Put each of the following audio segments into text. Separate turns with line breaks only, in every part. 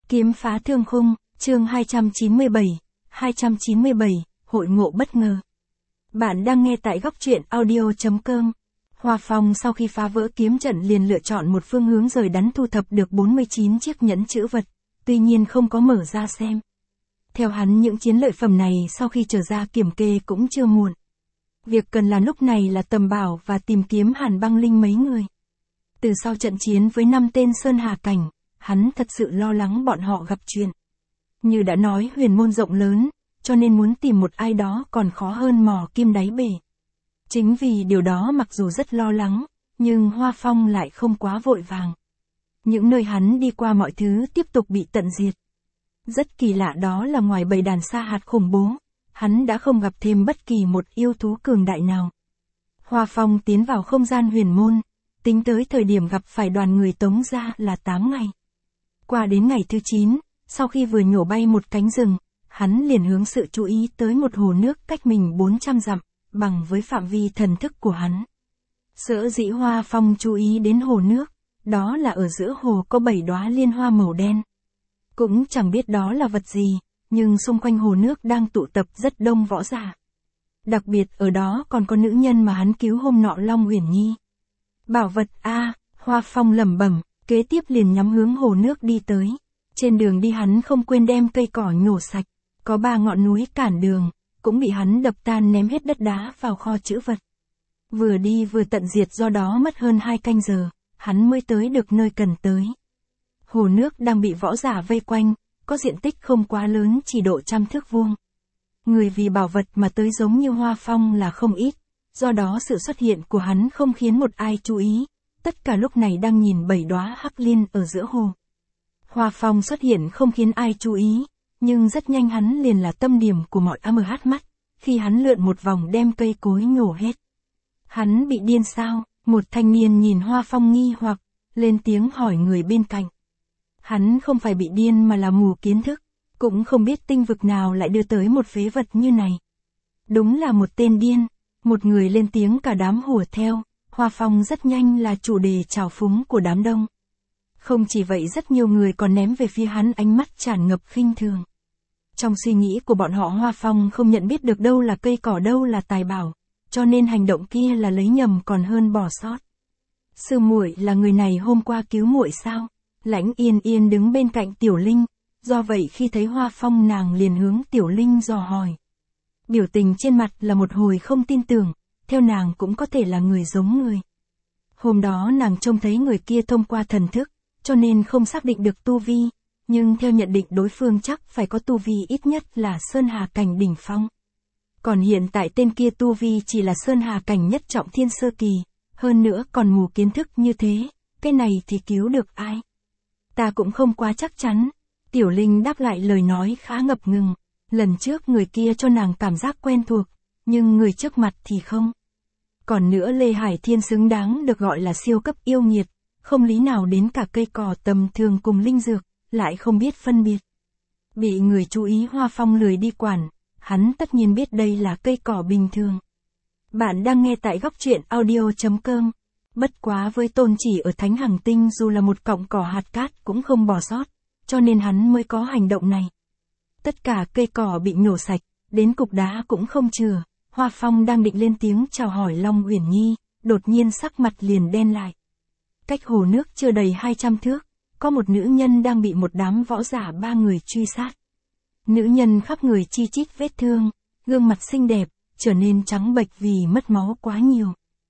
Kiếm phá thương khung, chương 297, hội ngộ bất ngờ. Bạn đang nghe tại góc truyện audio.com. Hoa Phong sau khi phá vỡ kiếm trận liền lựa chọn một phương hướng rời đắn thu thập được 49 chiếc nhẫn chữ vật, tuy nhiên không có mở ra xem. Theo hắn những chiến lợi phẩm này sau khi trở ra kiểm kê cũng chưa muộn. Việc cần làm lúc này là tầm bảo và tìm kiếm Hàn Băng Linh mấy người. Từ sau trận chiến với 5 tên Sơn Hà Cảnh, hắn thật sự lo lắng bọn họ gặp chuyện. Như đã nói huyền môn rộng lớn, cho nên muốn tìm một ai đó còn khó hơn mò kim đáy bể. Chính vì điều đó mặc dù rất lo lắng, nhưng Hoa Phong lại không quá vội vàng. Những nơi hắn đi qua mọi thứ tiếp tục bị tận diệt. Rất kỳ lạ đó là ngoài bầy đàn sa hạt khủng bố, hắn đã không gặp thêm bất kỳ một yêu thú cường đại nào. Hoa Phong tiến vào không gian huyền môn, tính tới thời điểm gặp phải đoàn người Tống gia là 8 ngày. Qua đến ngày thứ 9, sau khi vừa nhổ bay một cánh rừng, hắn liền hướng sự chú ý tới một hồ nước cách mình 400 dặm, bằng với phạm vi thần thức của hắn. Sở dĩ Hoa Phong chú ý đến hồ nước, đó là ở giữa hồ có 7 đóa liên hoa màu đen. Cũng chẳng biết đó là vật gì, nhưng xung quanh hồ nước đang tụ tập rất đông võ giả. Đặc biệt ở đó còn có nữ nhân mà hắn cứu hôm nọ Long Uyển Nhi. Bảo vật a, Hoa Phong lẩm bẩm, kế tiếp liền nhắm hướng hồ nước đi tới. Trên đường đi hắn không quên đem cây cỏ nhổ sạch, có 3 ngọn núi cản đường, cũng bị hắn đập tan ném hết đất đá vào kho trữ vật. Vừa đi vừa tận diệt do đó mất hơn 2 canh giờ, hắn mới tới được nơi cần tới. Hồ nước đang bị võ giả vây quanh, có diện tích không quá lớn chỉ độ 100 thước vuông. Người vì bảo vật mà tới giống như Hoa Phong là không ít, do đó sự xuất hiện của hắn không khiến một ai chú ý, tất cả lúc này đang nhìn 7 đóa hắc liên ở giữa hồ. Hoa Phong xuất hiện không khiến ai chú ý, nhưng rất nhanh hắn liền là tâm điểm của mọi AMH mắt, khi hắn lượn một vòng đem cây cối nhổ hết. Hắn bị điên sao? Một thanh niên nhìn Hoa Phong nghi hoặc, lên tiếng hỏi người bên cạnh. Hắn không phải bị điên mà là mù kiến thức, cũng không biết tinh vực nào lại đưa tới một phế vật như này. Đúng là một tên điên, một người lên tiếng cả đám hùa theo, Hoa Phong rất nhanh là chủ đề trào phúng của đám đông. Không chỉ vậy rất nhiều người còn ném về phía hắn ánh mắt tràn ngập khinh thường. Trong suy nghĩ của bọn họ Hoa Phong không nhận biết được đâu là cây cỏ đâu là tài bảo, cho nên hành động kia là lấy nhầm còn hơn bỏ sót. Sư muội là người này hôm qua cứu muội sao? Lãnh Yên Yên đứng bên cạnh Tiểu Linh, do vậy khi thấy Hoa Phong nàng liền hướng Tiểu Linh dò hỏi. Biểu tình trên mặt là một hồi không tin tưởng, theo nàng cũng có thể là người giống người. Hôm đó nàng trông thấy người kia thông qua thần thức, cho nên không xác định được tu vi, nhưng theo nhận định đối phương chắc phải có tu vi ít nhất là Sơn Hà Cảnh đỉnh phong. Còn hiện tại tên kia tu vi chỉ là Sơn Hà Cảnh nhất trọng thiên sơ kỳ, hơn nữa còn mù kiến thức như thế, cái này thì cứu được ai? Ta cũng không quá chắc chắn. Tiểu Linh đáp lại lời nói khá ngập ngừng, lần trước người kia cho nàng cảm giác quen thuộc, nhưng người trước mặt thì không. Còn nữa Lê Hải Thiên xứng đáng được gọi là siêu cấp yêu nghiệt, không lý nào đến cả cây cỏ tầm thường cùng linh dược, lại không biết phân biệt. Bị người chú ý Hoa Phong lười đi quản, hắn tất nhiên biết đây là cây cỏ bình thường. Bạn đang nghe tại góc truyện audio.com. Bất quá với Tôn Chỉ ở Thánh Hằng Tinh dù là một cọng cỏ hạt cát cũng không bỏ sót, cho nên hắn mới có hành động này. Tất cả cây cỏ bị nhổ sạch, đến cục đá cũng không chừa. Hoa Phong đang định lên tiếng chào hỏi Long Uyển Nhi, đột nhiên sắc mặt liền đen lại. Cách hồ nước chưa đầy 200 thước, có một nữ nhân đang bị một đám võ giả 3 người truy sát. Nữ nhân khắp người chi chít vết thương, gương mặt xinh đẹp, trở nên trắng bệch vì mất máu quá nhiều.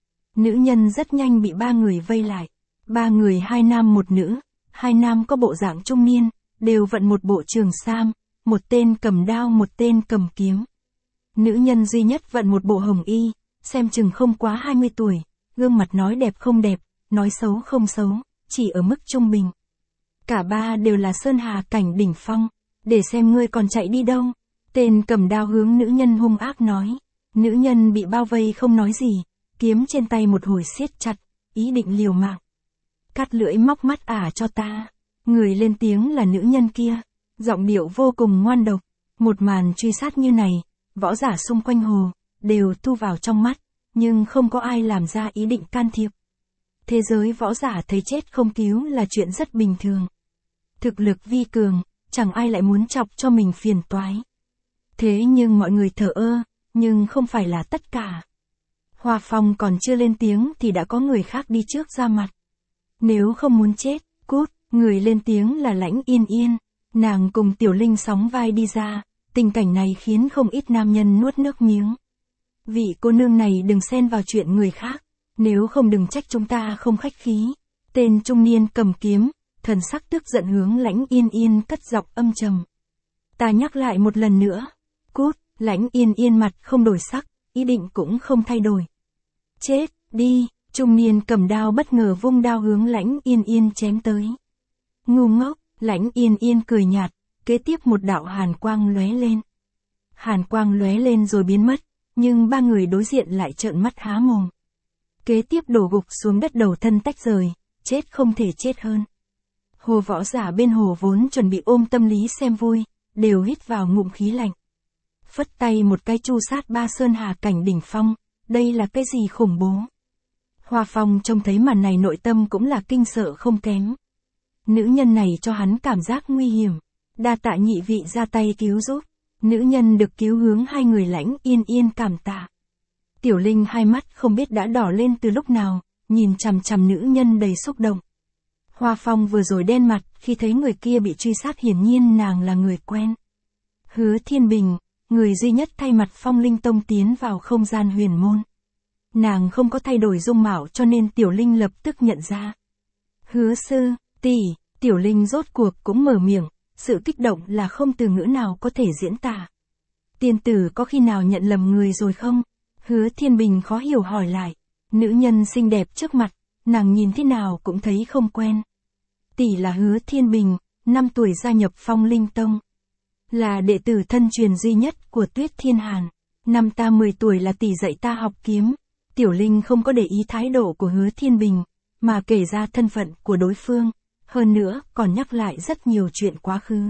Nữ nhân rất nhanh bị 3 người vây lại. 3 người 2 nam 1 nữ, 2 nam có bộ dạng trung niên, đều vận một bộ trường sam, một tên cầm đao một tên cầm kiếm. Nữ nhân duy nhất vận một bộ hồng y, xem chừng không quá 20 tuổi, gương mặt nói đẹp không đẹp, nói xấu không xấu, chỉ ở mức trung bình. Cả 3 đều là Sơn Hà Cảnh đỉnh phong, để xem ngươi còn chạy đi đâu. Tên cầm đao hướng nữ nhân hung ác nói. Nữ nhân bị bao vây không nói gì, kiếm trên tay một hồi siết chặt, ý định liều mạng. Cắt lưỡi móc mắt cho ta. Người lên tiếng là nữ nhân kia, giọng điệu vô cùng ngoan độc. Một màn truy sát như này, võ giả xung quanh hồ, đều thu vào trong mắt, nhưng không có ai làm ra ý định can thiệp. Thế giới võ giả thấy chết không cứu là chuyện rất bình thường. Thực lực vi cường, chẳng ai lại muốn chọc cho mình phiền toái. Thế nhưng mọi người thờ ơ, nhưng không phải là tất cả. Hoa Phong còn chưa lên tiếng thì đã có người khác đi trước ra mặt. Nếu không muốn chết, cút, người lên tiếng là Lãnh Yên Yên. Nàng cùng Tiểu Linh sóng vai đi ra, tình cảnh này khiến không ít nam nhân nuốt nước miếng. Vị cô nương này đừng xen vào chuyện người khác, nếu không đừng trách chúng ta không khách khí. Tên trung niên cầm kiếm, thần sắc tức giận hướng Lãnh Yên Yên cất giọng âm trầm. Ta nhắc lại một lần nữa, cút. Lãnh Yên Yên mặt không đổi sắc, ý định cũng không thay đổi. Chết, đi, trung niên cầm đao bất ngờ vung đao hướng Lãnh Yên Yên chém tới. Ngu ngốc, Lãnh Yên Yên cười nhạt, kế tiếp một đạo hàn quang lóe lên. Hàn quang lóe lên rồi biến mất, nhưng ba người đối diện lại trợn mắt há mồm. Kế tiếp đổ gục xuống đất đầu thân tách rời, chết không thể chết hơn. Hồ võ giả bên hồ vốn chuẩn bị ôm tâm lý xem vui, đều hít vào ngụm khí lạnh. Phất tay một cái chu sát ba sơn hà cảnh đỉnh phong, đây là cái gì khủng bố. Hoa Phong trông thấy màn này nội tâm cũng là kinh sợ không kém. Nữ nhân này cho hắn cảm giác nguy hiểm, đa tạ nhị vị ra tay cứu giúp. Nữ nhân được cứu hướng hai người Lãnh Yên Yên cảm tạ. Tiểu Linh hai mắt không biết đã đỏ lên từ lúc nào, nhìn chằm chằm nữ nhân đầy xúc động. Hoa Phong vừa rồi đen mặt khi thấy người kia bị truy sát, hiển nhiên nàng là người quen. Hứa Thiên Bình, người duy nhất thay mặt Phong Linh Tông tiến vào không gian huyền môn. Nàng không có thay đổi dung mạo cho nên Tiểu Linh lập tức nhận ra. Hứa sư, tỷ, Tiểu Linh rốt cuộc cũng mở miệng, sự kích động là không từ ngữ nào có thể diễn tả. Tiên tử có khi nào nhận lầm người rồi không? Hứa Thiên Bình khó hiểu hỏi lại. Nữ nhân xinh đẹp trước mặt, nàng nhìn thế nào cũng thấy không quen. Tỷ là Hứa Thiên Bình, 5 tuổi gia nhập Phong Linh Tông. Là đệ tử thân truyền duy nhất của Tuyết Thiên Hàn. Năm ta 10 tuổi là tỷ dạy ta học kiếm. Tiểu Linh không có để ý thái độ của Hứa Thiên Bình, mà kể ra thân phận của đối phương. Hơn nữa, còn nhắc lại rất nhiều chuyện quá khứ.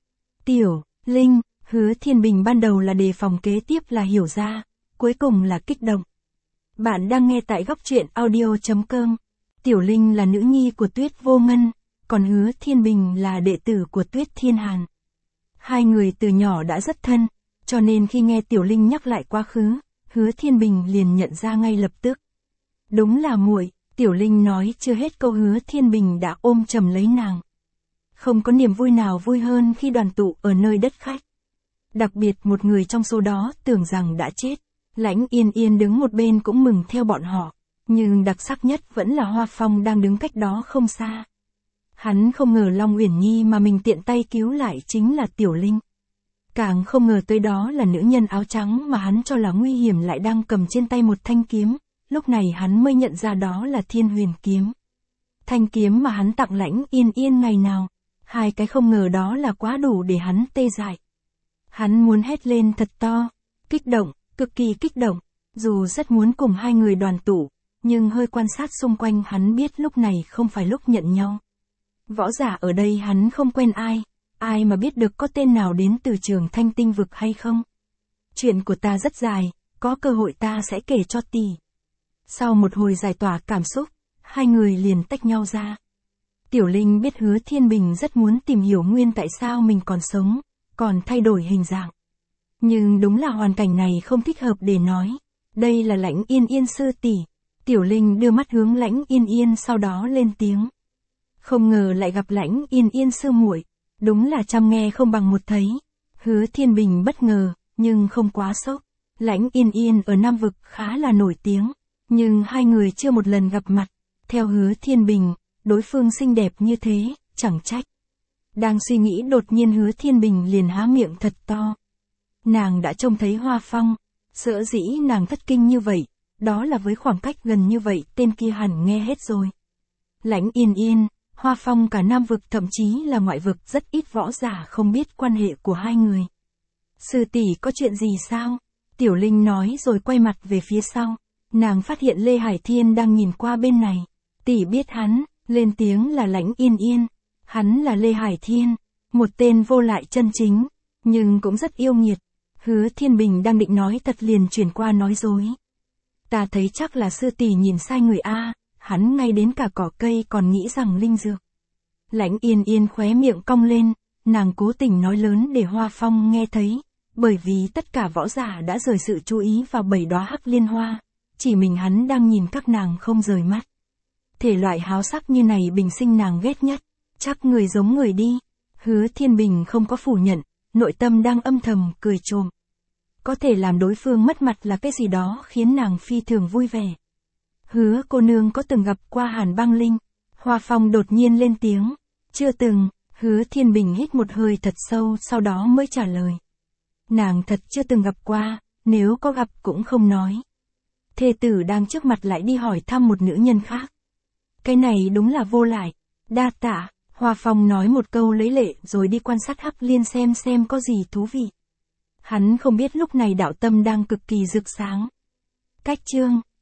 Tiểu Linh, Hứa Thiên Bình ban đầu là đề phòng, kế tiếp là hiểu ra, cuối cùng là kích động. Bạn đang nghe tại góc truyện audio.com. Tiểu Linh là nữ nhi của Tuyết Vô Ngân, còn Hứa Thiên Bình là đệ tử của Tuyết Thiên Hàn. Hai người từ nhỏ đã rất thân, cho nên khi nghe Tiểu Linh nhắc lại quá khứ, Hứa Thiên Bình liền nhận ra ngay lập tức. Đúng là muội. Tiểu Linh nói chưa hết câu Hứa Thiên Bình đã ôm chầm lấy nàng. Không có niềm vui nào vui hơn khi đoàn tụ ở nơi đất khách. Đặc biệt một người trong số đó tưởng rằng đã chết. Lãnh Yên Yên đứng một bên cũng mừng theo bọn họ. Nhưng đặc sắc nhất vẫn là Hoa Phong đang đứng cách đó không xa. Hắn không ngờ Long Uyển Nhi mà mình tiện tay cứu lại chính là Tiểu Linh. Càng không ngờ tới đó là nữ nhân áo trắng mà hắn cho là nguy hiểm lại đang cầm trên tay một thanh kiếm. Lúc này hắn mới nhận ra đó là Thiên Huyền kiếm. Thanh kiếm mà hắn tặng Lãnh Yên Yên ngày nào. Hai cái không ngờ đó là quá đủ để hắn tê dại. Hắn muốn hét lên thật to. Kích động, cực kỳ kích động. Dù rất muốn cùng hai người đoàn tụ, nhưng hơi quan sát xung quanh hắn biết lúc này không phải lúc nhận nhau. Võ giả ở đây hắn không quen ai. Ai mà biết được có tên nào đến từ Trường Thanh Tinh Vực hay không. Chuyện của ta rất dài, có cơ hội ta sẽ kể cho tỷ. Sau một hồi giải tỏa cảm xúc, hai người liền tách nhau ra. Tiểu Linh biết Hứa Thiên Bình rất muốn tìm hiểu nguyên tại sao mình còn sống, còn thay đổi hình dạng. Nhưng đúng là hoàn cảnh này không thích hợp để nói. Đây là Lãnh Yên Yên sư tỷ. Tiểu Linh đưa mắt hướng Lãnh Yên Yên sau đó lên tiếng. Không ngờ lại gặp Lãnh Yên Yên sư muội, đúng là trăm nghe không bằng một thấy. Hứa Thiên Bình bất ngờ, nhưng không quá sốc. Lãnh Yên Yên ở Nam Vực khá là nổi tiếng. Nhưng hai người chưa một lần gặp mặt. Theo Hứa Thiên Bình, đối phương xinh đẹp như thế, chẳng trách. Đang suy nghĩ đột nhiên Hứa Thiên Bình liền há miệng thật to. Nàng đã trông thấy Hoa Phong. Sở dĩ nàng thất kinh như vậy, đó là với khoảng cách gần như vậy tên kia hẳn nghe hết rồi. Lãnh Yên Yên, Hoa Phong cả Nam Vực thậm chí là ngoại vực rất ít võ giả không biết quan hệ của hai người. Sư tỷ có chuyện gì sao? Tiểu Linh nói rồi quay mặt về phía sau. Nàng phát hiện Lê Hải Thiên đang nhìn qua bên này. Tỷ biết hắn, lên tiếng là Lãnh Yên Yên. Hắn là Lê Hải Thiên, một tên vô lại chân chính, nhưng cũng rất yêu nghiệt. Hứa Thiên Bình đang định nói thật liền chuyển qua nói dối. Ta thấy chắc là sư tỷ nhìn sai người a, hắn ngay đến cả cỏ cây còn nghĩ rằng linh dược. Lãnh Yên Yên khóe miệng cong lên, nàng cố tình nói lớn để Hoa Phong nghe thấy, bởi vì tất cả võ giả đã rời sự chú ý vào 7 đóa hắc liên hoa, chỉ mình hắn đang nhìn các nàng không rời mắt. Thể loại háo sắc như này bình sinh nàng ghét nhất, chắc người giống người đi. Hứa Thiên Bình không có phủ nhận, nội tâm đang âm thầm cười trộm. Có thể làm đối phương mất mặt là cái gì đó khiến nàng phi thường vui vẻ. Hứa cô nương có từng gặp qua Hàn Băng Linh? Hoa Phong đột nhiên lên tiếng. Chưa từng. Hứa Thiên Bình hít một hơi thật sâu sau đó mới trả lời. Nàng thật chưa từng gặp qua, nếu có gặp cũng không nói. Thê tử đang trước mặt lại đi hỏi thăm một nữ nhân khác. Cái này đúng là vô lại. Đa tạ. Hoa Phong nói một câu lấy lệ rồi đi quan sát hắc liên xem có gì thú vị. Hắn không biết lúc này đạo tâm đang cực kỳ rực sáng. Cách chương